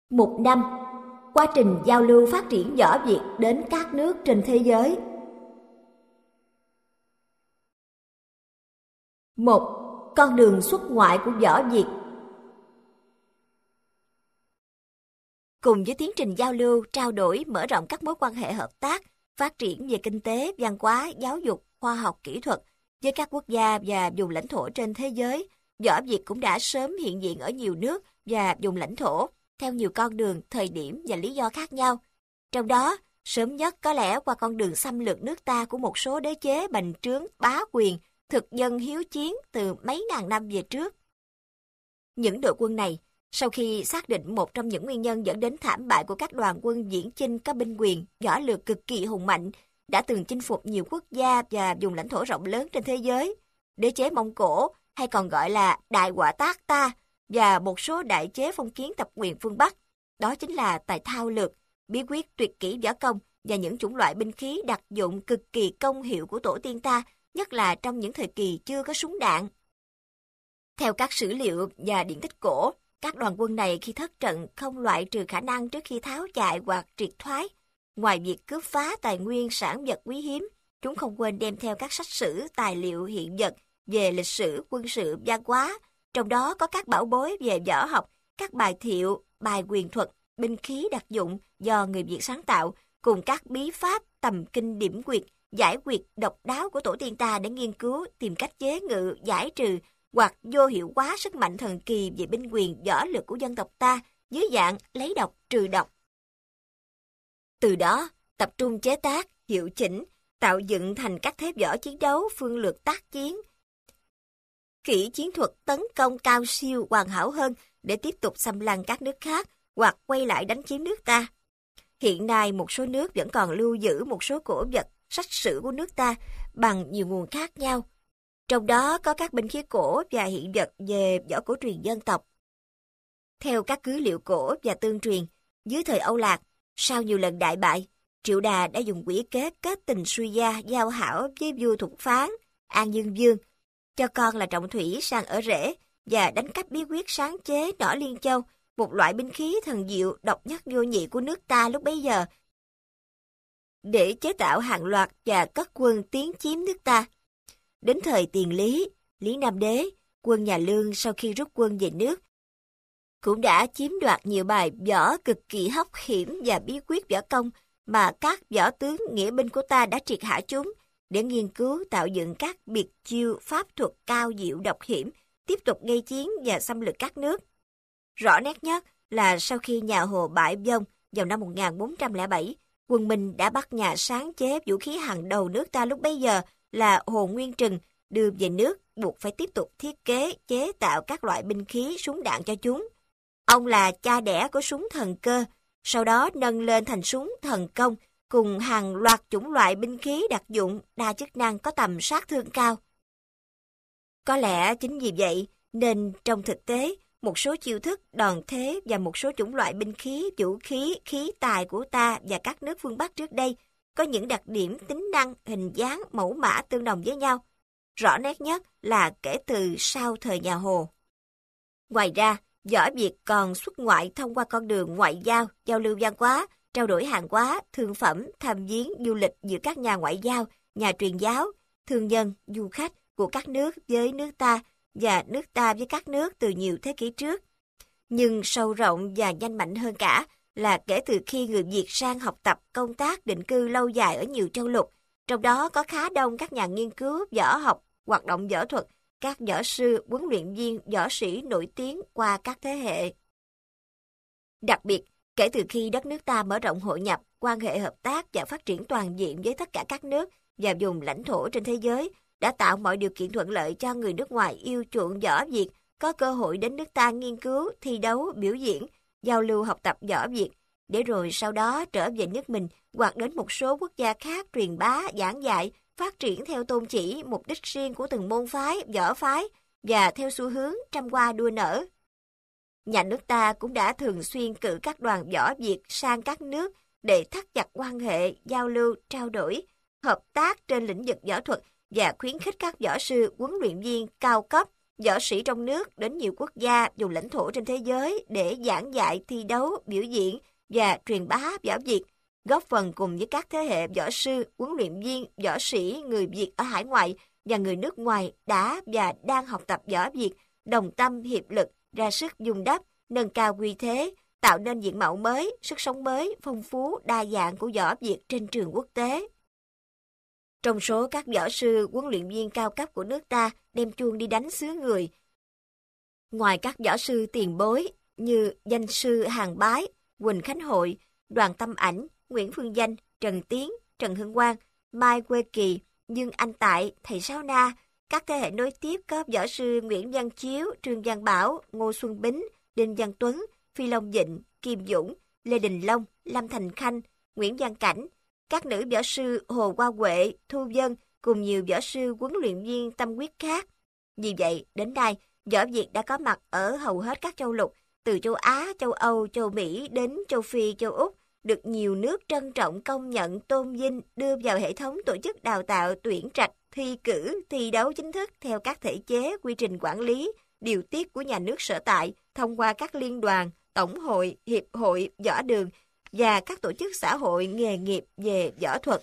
Mục 5. Quá trình giao lưu phát triển võ Việt đến các nước trên thế giới. 1. Con đường xuất ngoại của võ Việt. Cùng với tiến trình giao lưu, trao đổi, mở rộng các mối quan hệ hợp tác, phát triển về kinh tế, văn hóa, giáo dục, khoa học, kỹ thuật với các quốc gia và vùng lãnh thổ trên thế giới, võ Việt cũng đã sớm hiện diện ở nhiều nước và vùng lãnh thổ, theo nhiều con đường, thời điểm và lý do khác nhau. Trong đó, sớm nhất có lẽ qua con đường xâm lược nước ta của một số đế chế bành trướng, bá quyền, thực dân hiếu chiến từ mấy ngàn năm về trước. Những đội quân này, sau khi xác định một trong những nguyên nhân dẫn đến thảm bại của các đoàn quân viễn chinh có binh quyền, võ lược cực kỳ hùng mạnh, đã từng chinh phục nhiều quốc gia và vùng lãnh thổ rộng lớn trên thế giới, đế chế Mông Cổ hay còn gọi là Đại Họa Tác Ta và một số đại chế phong kiến tập quyền phương Bắc. Đó chính là tài thao lược, bí quyết tuyệt kỹ võ công và những chủng loại binh khí đặc dụng cực kỳ công hiệu của tổ tiên ta, nhất là trong những thời kỳ chưa có súng đạn. Theo các sử liệu và điển tích cổ, các đoàn quân này khi thất trận không loại trừ khả năng trước khi tháo chạy hoặc triệt thoái. Ngoài việc cướp phá tài nguyên sản vật quý hiếm, chúng không quên đem theo các sách sử, tài liệu hiện vật về lịch sử, quân sự, văn hóa, trong đó có các bảo bối về võ học, các bài thiệu, bài quyền thuật, binh khí đặc dụng do người Việt sáng tạo, cùng các bí pháp, tầm kinh điểm quyệt, giải quyệt độc đáo của tổ tiên ta để nghiên cứu, tìm cách chế ngự, giải trừ hoặc vô hiệu hóa sức mạnh thần kỳ về binh quyền võ lực của dân tộc ta dưới dạng lấy độc trừ độc. Từ đó, tập trung chế tác, hiệu chỉnh, tạo dựng thành các thế võ chiến đấu, phương lược tác chiến, kỹ chiến thuật tấn công cao siêu hoàn hảo hơn để tiếp tục xâm lăng các nước khác hoặc quay lại đánh chiếm nước ta. Hiện nay, một số nước vẫn còn lưu giữ một số cổ vật, sách sử của nước ta bằng nhiều nguồn khác nhau. Trong đó có các binh khí cổ và hiện vật về võ cổ truyền dân tộc. Theo các cứ liệu cổ và tương truyền, dưới thời Âu Lạc, sau nhiều lần đại bại, Triệu Đà đã dùng quỷ kế kết tình suy gia giao hảo với vua Thục Phán, An Dương Vương, cho con là Trọng Thủy sang ở rể và đánh cắp bí quyết sáng chế nỏ Liên Châu, một loại binh khí thần diệu độc nhất vô nhị của nước ta lúc bấy giờ, để chế tạo hàng loạt và cất quân tiến chiếm nước ta. Đến thời Tiền Lý, Lý Nam Đế, quân nhà Lương sau khi rút quân về nước, cũng đã chiếm đoạt nhiều bài võ cực kỳ hóc hiểm và bí quyết võ công mà các võ tướng nghĩa binh của ta đã triệt hạ chúng, để nghiên cứu tạo dựng các biệt chiêu pháp thuật cao diệu độc hiểm, tiếp tục gây chiến và xâm lược các nước. Rõ nét nhất là sau khi nhà Hồ bại vong vào năm 1407, quân Minh đã bắt nhà sáng chế vũ khí hàng đầu nước ta lúc bấy giờ là Hồ Nguyên Trừng đưa về nước, buộc phải tiếp tục thiết kế, chế tạo các loại binh khí, súng đạn cho chúng. Ông là cha đẻ của súng thần cơ, sau đó nâng lên thành súng thần công, cùng hàng loạt chủng loại binh khí đặc dụng, đa chức năng có tầm sát thương cao. Có lẽ chính vì vậy nên trong thực tế, một số chiêu thức, đòn thế và một số chủng loại binh khí, vũ khí, khí tài của ta và các nước phương Bắc trước đây có những đặc điểm tính năng, hình dáng, mẫu mã tương đồng với nhau. Rõ nét nhất là kể từ sau thời nhà Hồ. Ngoài ra, võ Việt còn xuất ngoại thông qua con đường ngoại giao, giao lưu văn hóa, trao đổi hàng hóa, thương phẩm, tham viếng, du lịch giữa các nhà ngoại giao, nhà truyền giáo, thương nhân, du khách của các nước với nước ta và nước ta với các nước từ nhiều thế kỷ trước. Nhưng sâu rộng và nhanh mạnh hơn cả là kể từ khi người Việt sang học tập, công tác, định cư lâu dài ở nhiều châu lục, trong đó có khá đông các nhà nghiên cứu, võ học, hoạt động võ thuật, các võ sư, huấn luyện viên, võ sĩ nổi tiếng qua các thế hệ. Đặc biệt, kể từ khi đất nước ta mở rộng hội nhập, quan hệ hợp tác và phát triển toàn diện với tất cả các nước và vùng lãnh thổ trên thế giới, đã tạo mọi điều kiện thuận lợi cho người nước ngoài yêu chuộng võ Việt có cơ hội đến nước ta nghiên cứu, thi đấu, biểu diễn, giao lưu học tập võ Việt, để rồi sau đó trở về nước mình hoặc đến một số quốc gia khác truyền bá, giảng dạy, phát triển theo tôn chỉ, mục đích riêng của từng môn phái, võ phái và theo xu hướng trăm hoa đua nở. Nhà nước ta cũng đã thường xuyên cử các đoàn võ Việt sang các nước để thắt chặt quan hệ, giao lưu, trao đổi, hợp tác trên lĩnh vực võ thuật và khuyến khích các võ sư, huấn luyện viên cao cấp võ sĩ trong nước đến nhiều quốc gia, vùng lãnh thổ trên thế giới để giảng dạy, thi đấu, biểu diễn và truyền bá võ Việt, góp phần cùng với các thế hệ võ sư, huấn luyện viên, võ sĩ người Việt ở hải ngoại và người nước ngoài đã và đang học tập võ Việt, đồng tâm hiệp lực, ra sức vun đắp, nâng cao uy thế, tạo nên diện mạo mới, sức sống mới, phong phú, đa dạng của võ Việt trên trường quốc tế. Trong số các võ sư, huấn luyện viên cao cấp của nước ta đem chuông đi đánh xứ người, ngoài các võ sư tiền bối như danh sư Hàng Bái, Quỳnh Khánh Hội, Đoàn Tâm Ảnh, Nguyễn Phương Danh, Trần Tiến, Trần Hưng Quang, Mai Quê Kỳ, Dương Anh Tại, thầy Sáu Na, các thế hệ nối tiếp có võ sư Nguyễn Văn Chiếu, Trương Văn Bảo, Ngô Xuân Bính, Đinh Văn Tuấn, Phi Long Dịnh, Kim Dũng, Lê Đình Long, Lâm Thành Khanh, Nguyễn Văn Cảnh, các nữ võ sư Hồ Hoa Huệ, Thu Vân cùng nhiều võ sư huấn luyện viên tâm huyết khác. Vì vậy, đến nay, võ Việt đã có mặt ở hầu hết các châu lục, từ châu Á, châu Âu, châu Mỹ đến châu Phi, châu Úc, được nhiều nước trân trọng công nhận, tôn vinh, đưa vào hệ thống tổ chức đào tạo, tuyển trạch, thi cử, thi đấu chính thức theo các thể chế, quy trình quản lý, điều tiết của nhà nước sở tại thông qua các liên đoàn, tổng hội, hiệp hội, võ đường và các tổ chức xã hội nghề nghiệp về võ thuật.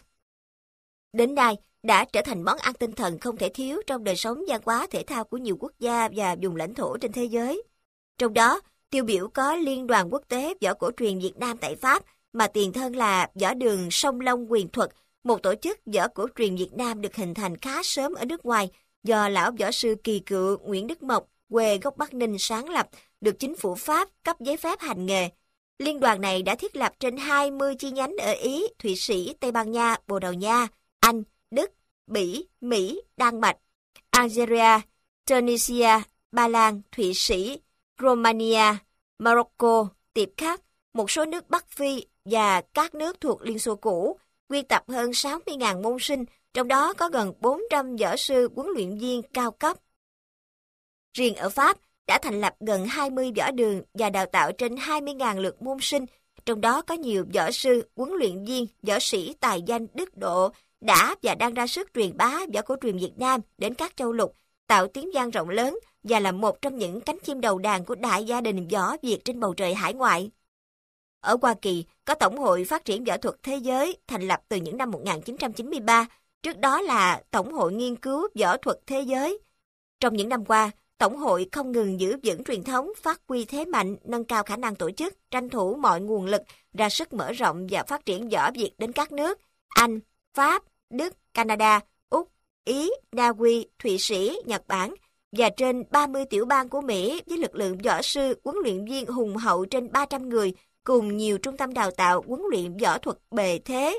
Đến nay, đã trở thành món ăn tinh thần không thể thiếu trong đời sống văn hóa thể thao của nhiều quốc gia và vùng lãnh thổ trên thế giới. Trong đó, tiêu biểu có Liên đoàn Quốc tế Võ Cổ truyền Việt Nam tại Pháp, mà tiền thân là Võ đường Song Long Quyền Thuật, một tổ chức võ cổ truyền Việt Nam được hình thành khá sớm ở nước ngoài do lão võ sư kỳ cựu Nguyễn Đức Mộc, quê gốc Bắc Ninh sáng lập, được chính phủ Pháp cấp giấy phép hành nghề. Liên đoàn này đã thiết lập trên 20 chi nhánh ở Ý, Thụy Sĩ, Tây Ban Nha, Bồ Đào Nha, Anh, Đức, Bỉ, Mỹ, Đan Mạch, Algeria, Tunisia, Ba Lan, Thụy Sĩ, Romania, Morocco, Tiệp Khắc, một số nước Bắc Phi và các nước thuộc Liên Xô cũ, quy tập hơn 60.000 môn sinh, trong đó có gần 400 võ sư huấn luyện viên cao cấp. Riêng ở Pháp, đã thành lập gần 20 võ đường và đào tạo trên 20.000 lượt môn sinh, trong đó có nhiều võ sư, huấn luyện viên, võ sĩ tài danh đức độ đã và đang ra sức truyền bá võ cổ truyền Việt Nam đến các châu lục, tạo tiếng vang rộng lớn và là một trong những cánh chim đầu đàn của đại gia đình võ Việt trên bầu trời hải ngoại. Ở Hoa Kỳ, có Tổng hội Phát triển Võ thuật Thế giới thành lập từ những năm 1993, trước đó là Tổng hội Nghiên cứu Võ thuật Thế giới. Trong những năm qua, Tổng hội không ngừng giữ vững truyền thống, phát huy thế mạnh, nâng cao khả năng tổ chức, tranh thủ mọi nguồn lực, ra sức mở rộng và phát triển võ Việt đến các nước Anh, Pháp, Đức, Canada, Úc, Ý, Na Uy, Thụy Sĩ, Nhật Bản và trên 30 tiểu bang của Mỹ với lực lượng võ sư, huấn luyện viên hùng hậu trên 300 người, cùng nhiều trung tâm đào tạo huấn luyện võ thuật bề thế.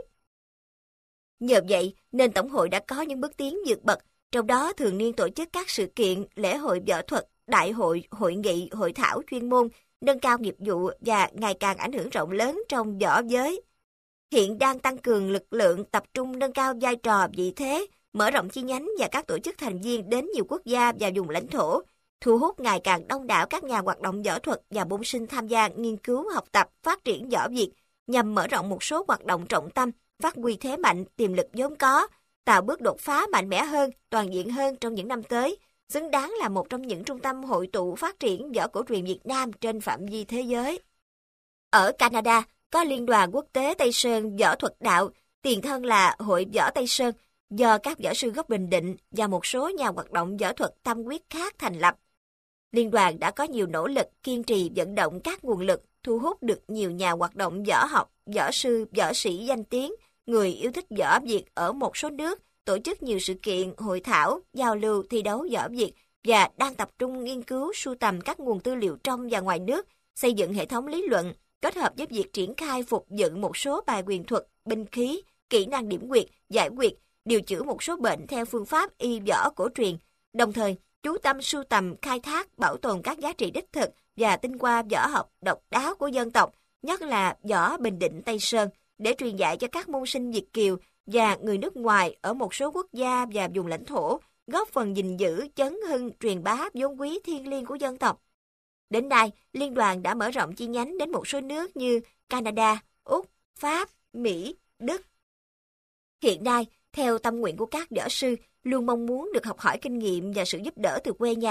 Nhờ vậy nên Tổng hội đã có những bước tiến vượt bậc, trong đó thường niên tổ chức các sự kiện, lễ hội võ thuật, đại hội, hội nghị, hội thảo chuyên môn, nâng cao nghiệp vụ và ngày càng ảnh hưởng rộng lớn trong võ giới. Hiện đang tăng cường lực lượng, tập trung nâng cao vai trò, vị thế, mở rộng chi nhánh và các tổ chức thành viên đến nhiều quốc gia và vùng lãnh thổ, thu hút ngày càng đông đảo các nhà hoạt động võ thuật và môn sinh tham gia nghiên cứu, học tập, phát triển võ Việt, nhằm mở rộng một số hoạt động trọng tâm, phát huy thế mạnh, tiềm lực vốn có, tạo bước đột phá mạnh mẽ hơn, toàn diện hơn trong những năm tới, xứng đáng là một trong những trung tâm hội tụ phát triển võ cổ truyền Việt Nam trên phạm vi thế giới. Ở Canada, có Liên đoàn Quốc tế Tây Sơn Võ thuật đạo, tiền thân là Hội Võ Tây Sơn, do các võ sư gốc Bình Định và một số nhà hoạt động võ thuật tâm huyết khác thành lập. Liên đoàn đã có nhiều nỗ lực kiên trì vận động các nguồn lực, thu hút được nhiều nhà hoạt động võ học, võ sư, võ sĩ danh tiếng, người yêu thích võ Việt ở một số nước, tổ chức nhiều sự kiện, hội thảo, giao lưu, thi đấu võ Việt và đang tập trung nghiên cứu, sưu tầm các nguồn tư liệu trong và ngoài nước, xây dựng hệ thống lý luận, kết hợp với việc triển khai phục dựng một số bài quyền thuật, binh khí, kỹ năng điểm quyệt, giải quyệt, điều chữa một số bệnh theo phương pháp y võ cổ truyền, đồng thời chú tâm sưu tầm, khai thác, bảo tồn các giá trị đích thực và tinh hoa võ học độc đáo của dân tộc, nhất là võ Bình Định Tây Sơn, để truyền dạy cho các môn sinh Việt kiều và người nước ngoài ở một số quốc gia và vùng lãnh thổ, góp phần gìn giữ, chấn hưng, truyền bá vốn quý thiêng liêng của dân tộc. Đến nay, Liên đoàn đã mở rộng chi nhánh đến một số nước như Canada, Úc, Pháp, Mỹ, Đức. Hiện nay, theo tâm nguyện của các võ sư, luôn mong muốn được học hỏi kinh nghiệm và sự giúp đỡ từ quê nhà,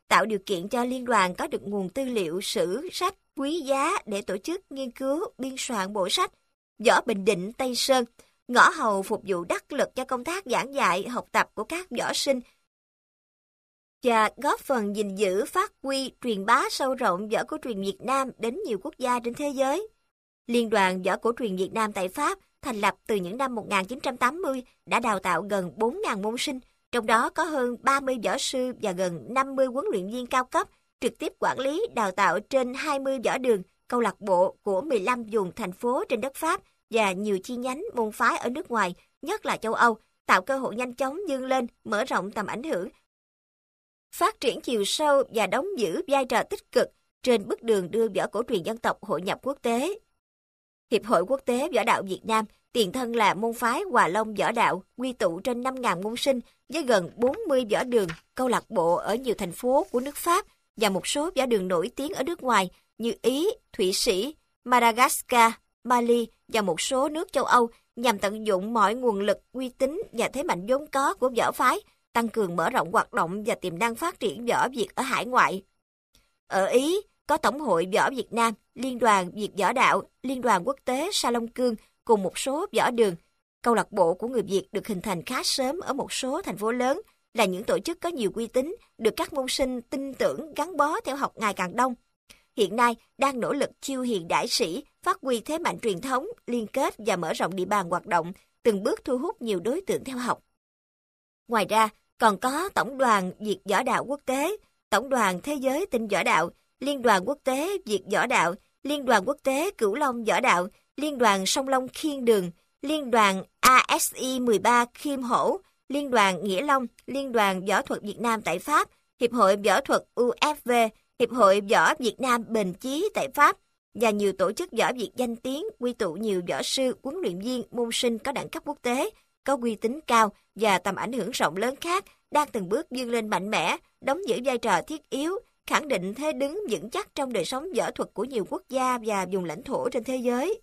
tạo điều kiện cho liên đoàn có được nguồn tư liệu sử sách quý giá để tổ chức nghiên cứu, biên soạn bộ sách Võ Bình Định Tây Sơn, ngõ hầu phục vụ đắc lực cho công tác giảng dạy, học tập của các võ sinh và góp phần gìn giữ, phát huy, truyền bá sâu rộng võ cổ truyền Việt Nam đến nhiều quốc gia trên thế giới. Liên đoàn Võ Cổ truyền Việt Nam tại Pháp thành lập từ những năm 1980 đã đào tạo gần 4.000 môn sinh, trong đó có hơn 30 võ sư và gần 50 huấn luyện viên cao cấp, trực tiếp quản lý đào tạo trên 20 võ đường, câu lạc bộ của 15 vùng thành phố trên đất Pháp và nhiều chi nhánh môn phái ở nước ngoài, nhất là châu Âu, tạo cơ hội nhanh chóng vươn lên, mở rộng tầm ảnh hưởng, phát triển chiều sâu và đóng giữ vai trò tích cực trên bước đường đưa võ cổ truyền dân tộc hội nhập quốc tế. Hiệp hội Quốc tế Võ đạo Việt Nam, tiền thân là môn phái Hòa Long Võ đạo, quy tụ trên 5.000 môn sinh với gần 40 võ đường, câu lạc bộ ở nhiều thành phố của nước Pháp và một số võ đường nổi tiếng ở nước ngoài như Ý, Thụy Sĩ, Madagascar, Mali và một số nước châu Âu nhằm tận dụng mọi nguồn lực, uy tín và thế mạnh vốn có của võ phái, tăng cường mở rộng hoạt động và tiềm năng phát triển võ Việt ở hải ngoại. Ở Ý, có Tổng hội Võ Việt Nam, Liên đoàn Việt Võ đạo, Liên đoàn Quốc tế Sa Long Cương cùng một số võ đường. Câu lạc bộ của người Việt được hình thành khá sớm ở một số thành phố lớn, là những tổ chức có nhiều uy tín, được các môn sinh tin tưởng gắn bó theo học ngày càng đông. Hiện nay đang nỗ lực chiêu hiền đại sĩ, phát huy thế mạnh truyền thống, liên kết và mở rộng địa bàn hoạt động, từng bước thu hút nhiều đối tượng theo học. Ngoài ra, còn có Tổng đoàn Việt Võ đạo Quốc tế, Tổng đoàn Thế giới Tinh Võ đạo, Liên đoàn Quốc tế Việt Võ đạo, Liên đoàn Quốc tế Cửu Long Võ đạo, Liên đoàn Song Long Khiên Đường, Liên đoàn ASI 13 Khiêm Hổ, Liên đoàn Nghĩa Long, Liên đoàn Võ thuật Việt Nam tại Pháp, Hiệp hội Võ thuật UFV, Hiệp hội Võ Việt Nam Bền Chí tại Pháp và nhiều tổ chức võ Việt danh tiếng quy tụ nhiều võ sư, huấn luyện viên, môn sinh có đẳng cấp quốc tế, có uy tín cao và tầm ảnh hưởng rộng lớn khác đang từng bước vươn lên mạnh mẽ, đóng giữ vai trò thiết yếu, khẳng định thế đứng vững chắc trong đời sống võ thuật của nhiều quốc gia và vùng lãnh thổ trên thế giới.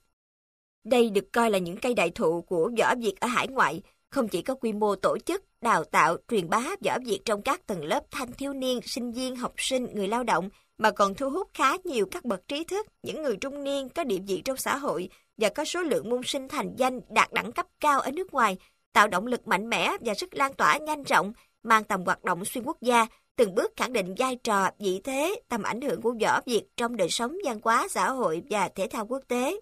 Đây được coi là những cây đại thụ của võ Việt ở hải ngoại, không chỉ có quy mô tổ chức, đào tạo, truyền bá võ Việt trong các tầng lớp thanh thiếu niên, sinh viên, học sinh, người lao động, mà còn thu hút khá nhiều các bậc trí thức, những người trung niên có địa vị trong xã hội và có số lượng môn sinh thành danh đạt đẳng cấp cao ở nước ngoài, tạo động lực mạnh mẽ và sức lan tỏa nhanh rộng, mang tầm hoạt động xuyên quốc gia, từng bước khẳng định vai trò, vị thế, tầm ảnh hưởng của võ Việt trong đời sống văn hóa, xã hội và thể thao quốc tế.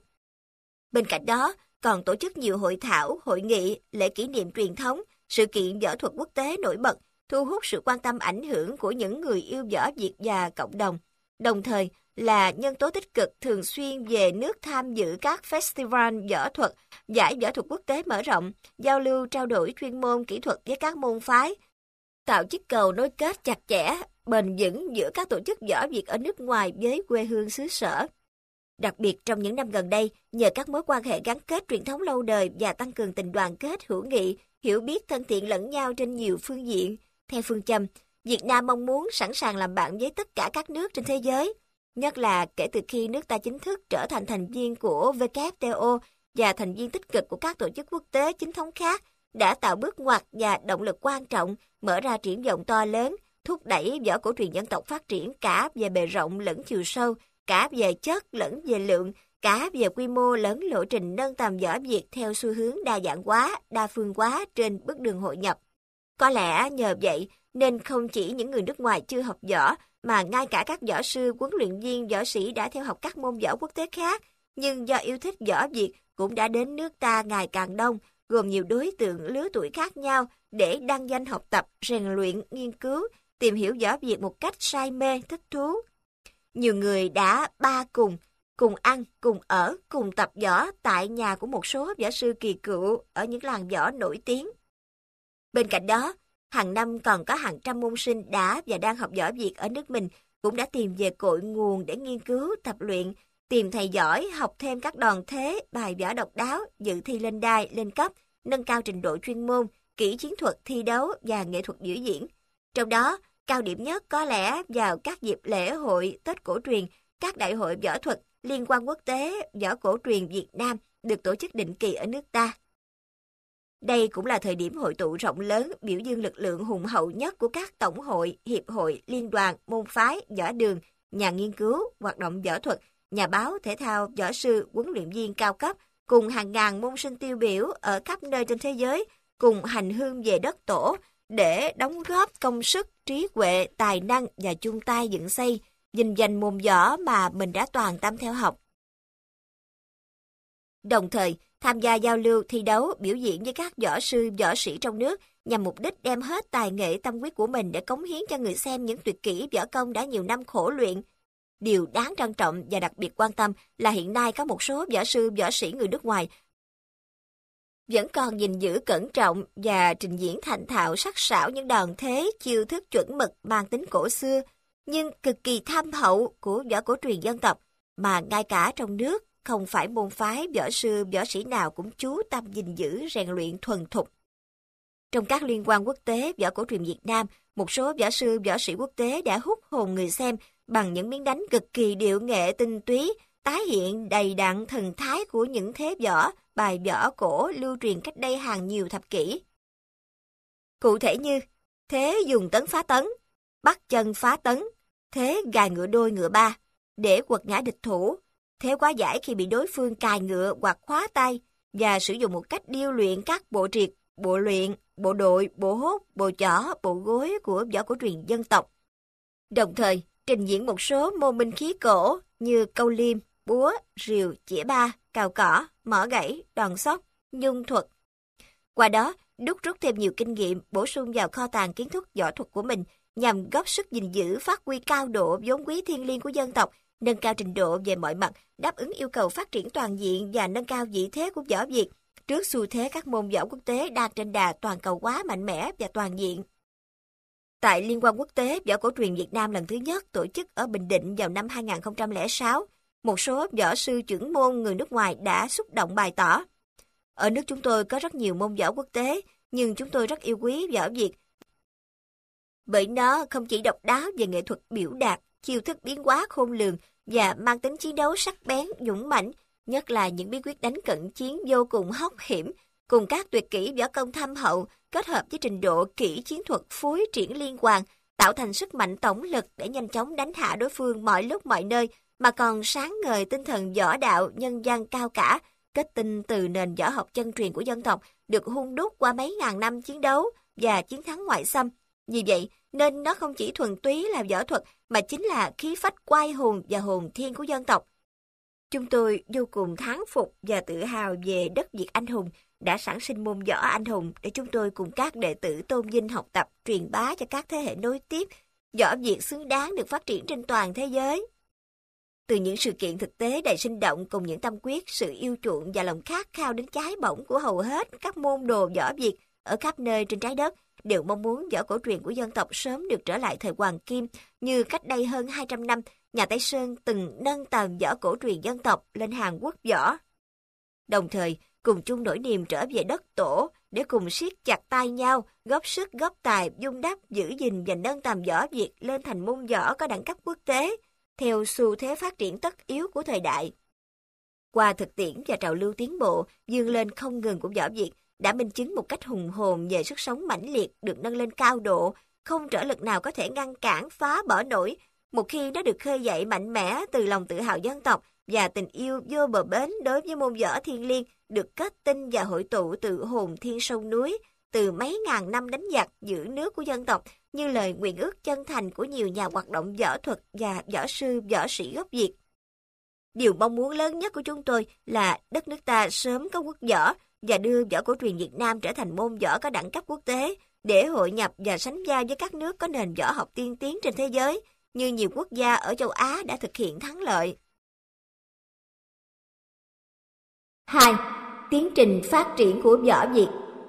Bên cạnh đó, còn tổ chức nhiều hội thảo, hội nghị, lễ kỷ niệm truyền thống, sự kiện võ thuật quốc tế nổi bật, thu hút sự quan tâm ảnh hưởng của những người yêu võ Việt và cộng đồng, đồng thời là nhân tố tích cực thường xuyên về nước tham dự các festival võ thuật, giải võ thuật quốc tế mở rộng, giao lưu trao đổi chuyên môn kỹ thuật với các môn phái, tạo chiếc cầu nối kết chặt chẽ, bền vững giữa các tổ chức võ Việt ở nước ngoài với quê hương xứ sở. Đặc biệt trong những năm gần đây, nhờ các mối quan hệ gắn kết truyền thống lâu đời và tăng cường tình đoàn kết hữu nghị, hiểu biết thân thiện lẫn nhau trên nhiều phương diện, theo phương châm, Việt Nam mong muốn sẵn sàng làm bạn với tất cả các nước trên thế giới, nhất là kể từ khi nước ta chính thức trở thành thành viên của WTO và thành viên tích cực của các tổ chức quốc tế chính thống khác, đã tạo bước ngoặt và động lực quan trọng, mở ra triển vọng to lớn, thúc đẩy võ cổ truyền dân tộc phát triển cả về bề rộng lẫn chiều sâu, cả về chất lẫn về lượng, cả về quy mô lẫn lộ trình nâng tầm võ Việt theo xu hướng đa dạng hóa, đa phương hóa trên bước đường hội nhập. Có lẽ nhờ vậy nên không chỉ những người nước ngoài chưa học võ, mà ngay cả các võ sư, huấn luyện viên, võ sĩ đã theo học các môn võ quốc tế khác, nhưng do yêu thích võ Việt cũng đã đến nước ta ngày càng đông, gồm nhiều đối tượng lứa tuổi khác nhau để đăng danh học tập, rèn luyện, nghiên cứu, tìm hiểu võ Việt một cách say mê, thích thú. Nhiều người đã ba cùng ăn, cùng ở, cùng tập võ tại nhà của một số võ sư kỳ cựu ở những làng võ nổi tiếng. Bên cạnh đó, hàng năm còn có hàng trăm môn sinh đã và đang học võ Việt ở nước mình cũng đã tìm về cội nguồn để nghiên cứu, tập luyện, tìm thầy giỏi, học thêm các đòn thế, bài võ độc đáo, dự thi lên đai, lên cấp, nâng cao trình độ chuyên môn, kỹ chiến thuật thi đấu và nghệ thuật biểu diễn. Trong đó, cao điểm nhất có lẽ vào các dịp lễ hội, Tết cổ truyền, các đại hội võ thuật, liên quan quốc tế, võ cổ truyền Việt Nam được tổ chức định kỳ ở nước ta. Đây cũng là thời điểm hội tụ rộng lớn, biểu dương lực lượng hùng hậu nhất của các tổng hội, hiệp hội, liên đoàn, môn phái, võ đường, nhà nghiên cứu, hoạt động võ thuật, nhà báo, thể thao, võ sư, huấn luyện viên cao cấp, cùng hàng ngàn môn sinh tiêu biểu ở khắp nơi trên thế giới, cùng hành hương về đất tổ để đóng góp công sức, trí huệ, tài năng và chung tay dựng xây, gìn dành môn võ mà mình đã toàn tâm theo học. Đồng thời, tham gia giao lưu, thi đấu, biểu diễn với các võ sư, võ sĩ trong nước nhằm mục đích đem hết tài nghệ tâm huyết của mình để cống hiến cho người xem những tuyệt kỹ võ công đã nhiều năm khổ luyện. Điều đáng trân trọng và đặc biệt quan tâm là hiện nay có một số võ sư, võ sĩ người nước ngoài vẫn còn gìn giữ cẩn trọng và trình diễn thành thạo sắc sảo những đòn thế, chiêu thức chuẩn mực mang tính cổ xưa, nhưng cực kỳ thâm hậu của võ cổ truyền dân tộc, mà ngay cả trong nước, không phải môn phái võ sư, võ sĩ nào cũng chú tâm gìn giữ, rèn luyện thuần thục. Trong các liên hoan quốc tế võ cổ truyền Việt Nam, một số võ sư, võ sĩ quốc tế đã hút hồn người xem bằng những miếng đánh cực kỳ điệu nghệ tinh túy, tái hiện đầy đặn thần thái của những thế võ, bài võ cổ lưu truyền cách đây hàng nhiều thập kỷ. Cụ thể như thế dùng tấn phá tấn, bắt chân phá tấn, thế gài ngựa đôi ngựa ba, để quật ngã địch thủ, thế quá giải khi bị đối phương cài ngựa hoặc khóa tay, và sử dụng một cách điêu luyện các bộ triệt, bộ luyện, bộ đội, bộ hốt, bộ chỏ, bộ gối của võ cổ truyền dân tộc. Đồng thời, trình diễn một số môn binh khí cổ như câu liêm, búa, rìu, chĩa ba, cào cỏ, mỏ gãy, đòn sóc, nhung thuật. Qua đó, đúc rút thêm nhiều kinh nghiệm, bổ sung vào kho tàng kiến thức võ thuật của mình nhằm góp sức gìn giữ, phát huy cao độ vốn quý thiêng liêng của dân tộc, nâng cao trình độ về mọi mặt, đáp ứng yêu cầu phát triển toàn diện và nâng cao vị thế của võ Việt trước xu thế các môn võ quốc tế đang trên đà toàn cầu hóa mạnh mẽ và toàn diện. Tại Liên hoan quốc tế võ cổ truyền Việt Nam lần thứ nhất tổ chức ở Bình Định vào năm 2006, một số võ sư trưởng môn người nước ngoài đã xúc động bày tỏ: ở nước chúng tôi có rất nhiều môn võ quốc tế, nhưng chúng tôi rất yêu quý võ Việt, bởi nó không chỉ độc đáo về nghệ thuật biểu đạt, chiêu thức biến hóa khôn lường và mang tính chiến đấu sắc bén, dũng mãnh, nhất là những bí quyết đánh cận chiến vô cùng hóc hiểm, cùng các tuyệt kỹ võ công thâm hậu, kết hợp với trình độ kỹ chiến thuật phối triển liên hoàn, tạo thành sức mạnh tổng lực để nhanh chóng đánh hạ đối phương mọi lúc mọi nơi, mà còn sáng ngời tinh thần võ đạo nhân văn cao cả, kết tinh từ nền võ học chân truyền của dân tộc, được hun đúc qua mấy ngàn năm chiến đấu và chiến thắng ngoại xâm. Vì vậy, nên nó không chỉ thuần túy là võ thuật, mà chính là khí phách oai hùng và hồn thiên của dân tộc. Chúng tôi vô cùng thán phục và tự hào về đất Việt anh hùng, đã sản sinh môn võ anh hùng để chúng tôi cùng các đệ tử tôn vinh, học tập, truyền bá cho các thế hệ nối tiếp. Võ Việt xứng đáng được phát triển trên toàn thế giới. Từ những sự kiện thực tế đầy sinh động cùng những tâm quyết, sự yêu chuộng và lòng khát khao đến cháy bỏng của hầu hết các môn đồ võ Việt ở khắp nơi trên trái đất, đều mong muốn võ cổ truyền của dân tộc sớm được trở lại thời hoàng kim, như cách đây hơn 200 năm, nhà Tây Sơn từng nâng tầm võ cổ truyền dân tộc lên hàng quốc võ. Đồng thời, cùng chung nỗi niềm trở về đất tổ để cùng siết chặt tay nhau, góp sức góp tài, vun đắp, giữ gìn và nâng tầm võ Việt lên thành môn võ có đẳng cấp quốc tế, theo xu thế phát triển tất yếu của thời đại. Qua thực tiễn và trào lưu tiến bộ, vươn lên không ngừng của võ Việt đã minh chứng một cách hùng hồn về sức sống mãnh liệt được nâng lên cao độ, không trở lực nào có thể ngăn cản, phá bỏ nổi, một khi nó được khơi dậy mạnh mẽ từ lòng tự hào dân tộc và tình yêu vô bờ bến đối với môn võ thiêng liêng, được kết tinh và hội tụ từ hồn thiên sông núi, từ mấy ngàn năm đánh giặc giữ nước của dân tộc, như lời nguyện ước chân thành của nhiều nhà hoạt động võ thuật và võ sư, võ sĩ gốc Việt. Điều mong muốn lớn nhất của chúng tôi là đất nước ta sớm có quốc võ và đưa võ cổ truyền Việt Nam trở thành môn võ có đẳng cấp quốc tế, để hội nhập và sánh vai với các nước có nền võ học tiên tiến trên thế giới, như nhiều quốc gia ở châu Á đã thực hiện thắng lợi. 2. Tiến trình phát triển của võ Việt.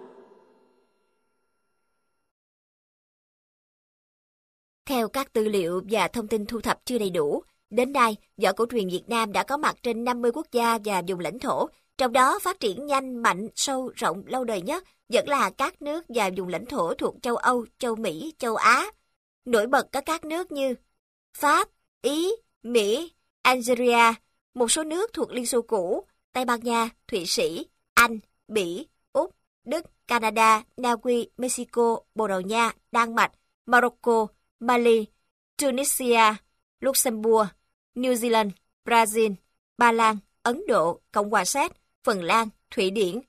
Theo các tư liệu và thông tin thu thập chưa đầy đủ, đến nay, võ cổ truyền Việt Nam đã có mặt trên 50 quốc gia và vùng lãnh thổ, trong đó phát triển nhanh, mạnh, sâu, rộng, lâu đời nhất vẫn là các nước và vùng lãnh thổ thuộc châu Âu, châu Mỹ, châu Á. Nổi bật có các nước như Pháp, Ý, Mỹ, Algeria, một số nước thuộc Liên Xô cũ, Tây Ban Nha, Thụy Sĩ, Anh, Bỉ, Úc, Đức, Canada, Na Uy, Mexico, Bồ Đào Nha, Đan Mạch, Morocco, Mali, Tunisia, Luxembourg, New Zealand, Brazil, Ba Lan, Ấn Độ, Cộng hòa Séc, Phần Lan, Thụy Điển,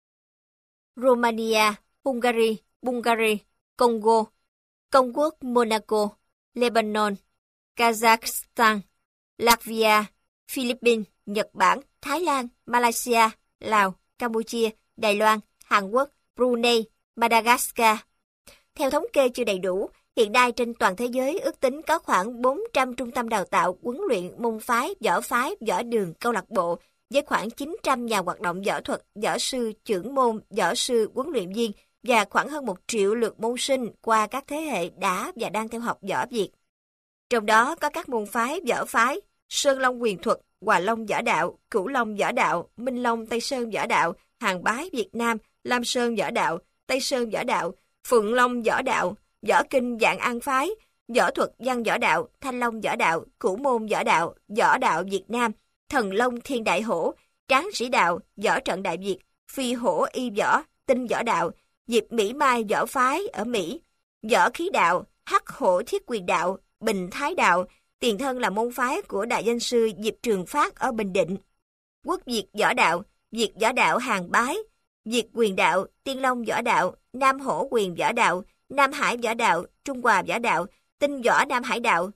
Romania, Hungary, Bulgaria, Congo, Công quốc Monaco, Lebanon, Kazakhstan, Latvia, Philippines, Nhật Bản, Thái Lan, Malaysia, Lào, Campuchia, Đài Loan, Hàn Quốc, Brunei, Madagascar. Theo thống kê chưa đầy đủ, hiện nay trên toàn thế giới ước tính có khoảng 400 trung tâm đào tạo, huấn luyện, môn phái, võ đường, câu lạc bộ, với khoảng 900 nhà hoạt động võ thuật, võ sư, trưởng môn, võ sư, huấn luyện viên và khoảng hơn 1 triệu lượt môn sinh qua các thế hệ đã và đang theo học võ Việt. Trong đó có các môn phái, võ phái, Sơn Long quyền thuật, Hòa Long võ đạo, Cửu Long võ đạo, Minh Long Tây Sơn võ đạo, Hàng Bái Việt Nam, Lam Sơn võ đạo, Tây Sơn võ đạo, Phượng Long võ đạo, Võ Kinh Vạn An phái, Võ thuật Văn võ đạo, Thanh Long võ đạo, Cửu Môn võ đạo Việt Nam, Thần Long Thiên Đại Hổ, Tráng Sĩ đạo, Võ trận Đại Việt, Phi Hổ Y võ, Tinh võ đạo, Diệp Mỹ Mai võ phái ở Mỹ, Võ khí đạo, Hắc Hổ Thiết quyền đạo, Bình Thái đạo, tiền thân là môn phái của đại danh sư Diệp Trường Phát ở Bình Định. Quốc Việt võ đạo Hàng Bái, Việt quyền đạo, Tiên Long võ đạo, Nam Hổ quyền võ đạo, Nam Hải võ đạo, Trung Hòa võ đạo, Tinh võ Nam Hải đạo,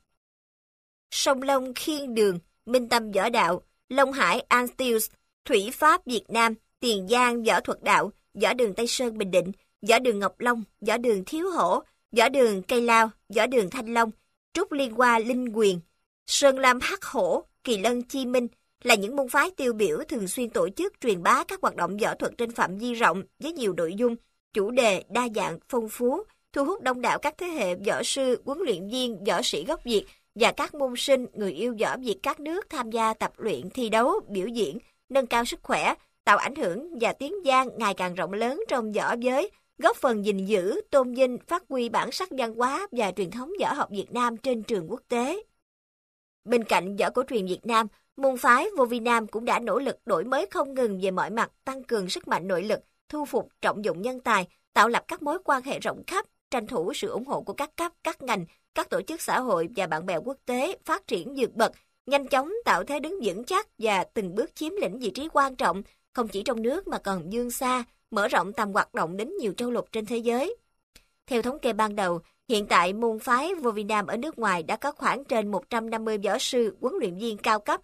Sông Long Khiên Đường, Minh Tâm võ đạo, Long Hải Antilles, Thủy Pháp Việt Nam, Tiền Giang võ thuật đạo, võ đường Tây Sơn Bình Định, võ đường Ngọc Long, võ đường Thiếu Hổ, võ đường Cây Lao, võ đường Thanh Long, Trúc Liên Hoa Linh Quyền, Sơn Lam Hắc Hổ, Kỳ Lân Chi Minh là những môn phái tiêu biểu thường xuyên tổ chức truyền bá các hoạt động võ thuật trên phạm vi rộng với nhiều nội dung, chủ đề đa dạng, phong phú, thu hút đông đảo các thế hệ võ sư, huấn luyện viên, võ sĩ gốc Việt và các môn sinh, người yêu võ Việt các nước tham gia tập luyện, thi đấu, biểu diễn, nâng cao sức khỏe, tạo ảnh hưởng và tiếng vang ngày càng rộng lớn trong võ giới, góp phần gìn giữ, tôn vinh, phát huy bản sắc văn hóa và truyền thống võ học Việt Nam trên trường quốc tế. Bên cạnh võ cổ truyền Việt Nam, môn phái Vô Vi Nam cũng đã nỗ lực đổi mới không ngừng về mọi mặt, tăng cường sức mạnh nội lực, thu phục, trọng dụng nhân tài, tạo lập các mối quan hệ rộng khắp, tranh thủ sự ủng hộ của các cấp, các ngành, các tổ chức xã hội và bạn bè quốc tế, phát triển vượt bậc, nhanh chóng tạo thế đứng vững chắc và từng bước chiếm lĩnh vị trí quan trọng, không chỉ trong nước mà còn vươn xa, mở rộng tầm hoạt động đến nhiều châu lục trên thế giới. Theo thống kê ban đầu, hiện tại môn phái Vô Vi Nam ở nước ngoài đã có khoảng trên 150 võ sư, huấn luyện viên cao cấp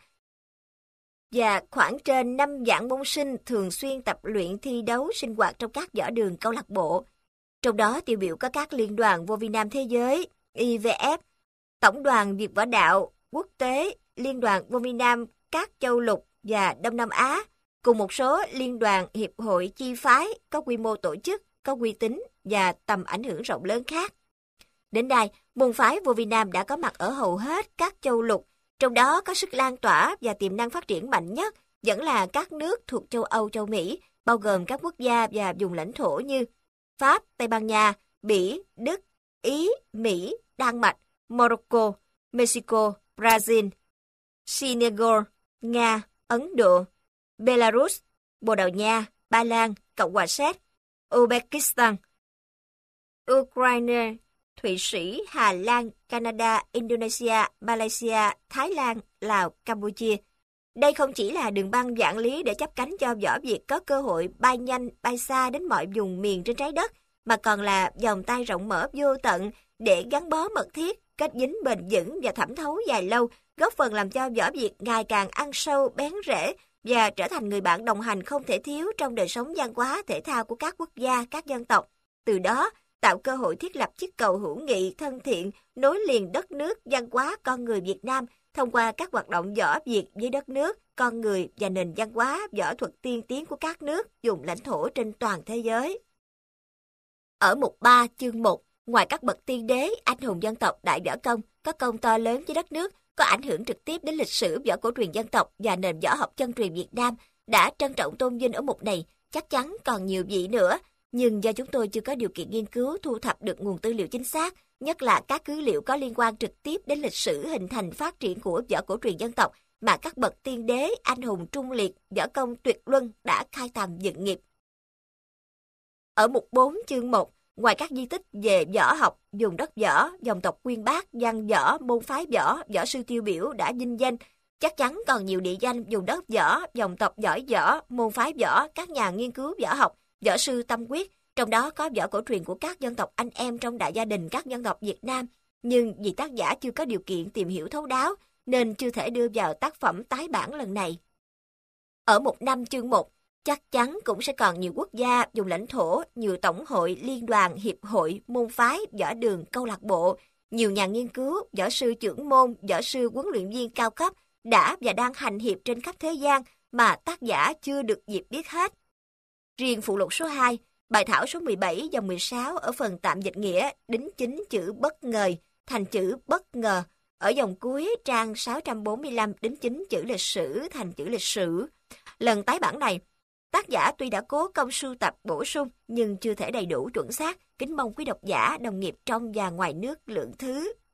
và khoảng trên 5 vạn môn sinh thường xuyên tập luyện, thi đấu, sinh hoạt trong các võ đường, câu lạc bộ. Trong đó tiêu biểu có các liên đoàn Vô Vi Nam thế giới, IVF, Tổng đoàn Việt Võ đạo quốc tế, Liên đoàn Vô Vi Nam các châu lục và Đông Nam Á, cùng một số liên đoàn, hiệp hội, chi phái có quy mô tổ chức, có uy tín và tầm ảnh hưởng rộng lớn khác. Đến nay, môn phái Vô Vi Nam đã có mặt ở hầu hết các châu lục, trong đó có sức lan tỏa và tiềm năng phát triển mạnh nhất vẫn là các nước thuộc châu Âu, châu Mỹ, bao gồm các quốc gia và vùng lãnh thổ như Pháp, Tây Ban Nha, Bỉ, Đức, Ý, Mỹ, Đan Mạch, Morocco, Mexico, Brazil, Senegal, Nga, Ấn Độ, Belarus, Bồ Đào Nha, Ba Lan, Cộng hòa Séc, Uzbekistan, Ukraine, Thụy Sĩ, Hà Lan, Canada, Indonesia, Malaysia, Thái Lan, Lào, Campuchia. Đây không chỉ là đường băng vạn lý để chắp cánh cho võ Việt có cơ hội bay nhanh, bay xa đến mọi vùng miền trên trái đất, mà còn là vòng tay rộng mở vô tận để gắn bó mật thiết, kết dính bền vững và thẩm thấu dài lâu, góp phần làm cho võ Việt ngày càng ăn sâu, bén rễ và trở thành người bạn đồng hành không thể thiếu trong đời sống văn hóa, thể thao của các quốc gia, các dân tộc. Từ đó, tạo cơ hội thiết lập chiếc cầu hữu nghị, thân thiện, nối liền đất nước, văn hóa, con người Việt Nam thông qua các hoạt động võ Việt với đất nước, con người và nền văn hóa, võ thuật tiên tiến của các nước, vùng lãnh thổ trên toàn thế giới. Ở mục 3 chương 1, ngoài các bậc tiên đế, anh hùng dân tộc đại võ công, có công to lớn với đất nước, có ảnh hưởng trực tiếp đến lịch sử võ cổ truyền dân tộc và nền võ học chân truyền Việt Nam, đã trân trọng tôn vinh ở mục này, chắc chắn còn nhiều vị nữa. Nhưng do chúng tôi chưa có điều kiện nghiên cứu thu thập được nguồn tư liệu chính xác, nhất là các cứ liệu có liên quan trực tiếp đến lịch sử hình thành phát triển của võ cổ truyền dân tộc mà các bậc tiên đế, anh hùng trung liệt, võ công tuyệt luân đã khai tầm dựng nghiệp. Ở mục 4 chương 1, ngoài các di tích về võ học, vùng đất võ, dòng tộc Quyên Bác, văn võ, môn phái võ, võ sư tiêu biểu đã vinh danh, chắc chắn còn nhiều địa danh vùng đất võ, dòng tộc giỏi võ, môn phái võ, các nhà nghiên cứu võ học, võ sư tâm huyết, trong đó có võ cổ truyền của các dân tộc anh em trong đại gia đình các dân tộc Việt Nam. Nhưng vì tác giả chưa có điều kiện tìm hiểu thấu đáo, nên chưa thể đưa vào tác phẩm tái bản lần này. Ở mục 5 chương 1, chắc chắn cũng sẽ còn nhiều quốc gia, vùng lãnh thổ, nhiều tổng hội, liên đoàn, hiệp hội, môn phái, võ đường, câu lạc bộ, nhiều nhà nghiên cứu, võ sư trưởng môn, võ sư huấn luyện viên cao cấp đã và đang hành hiệp trên khắp thế gian mà tác giả chưa được dịp biết hết. Riêng phụ lục số 2, bài thảo số 17 dòng 16 ở phần tạm dịch nghĩa đính chính chữ bất ngờ thành chữ bất ngờ. Ở dòng cuối trang 645 đính chính chữ lịch sử thành chữ lịch sử. Lần tái bản này, tác giả tuy đã cố công sưu tập bổ sung nhưng chưa thể đầy đủ chuẩn xác. Kính mong quý độc giả, đồng nghiệp trong và ngoài nước lượng thứ.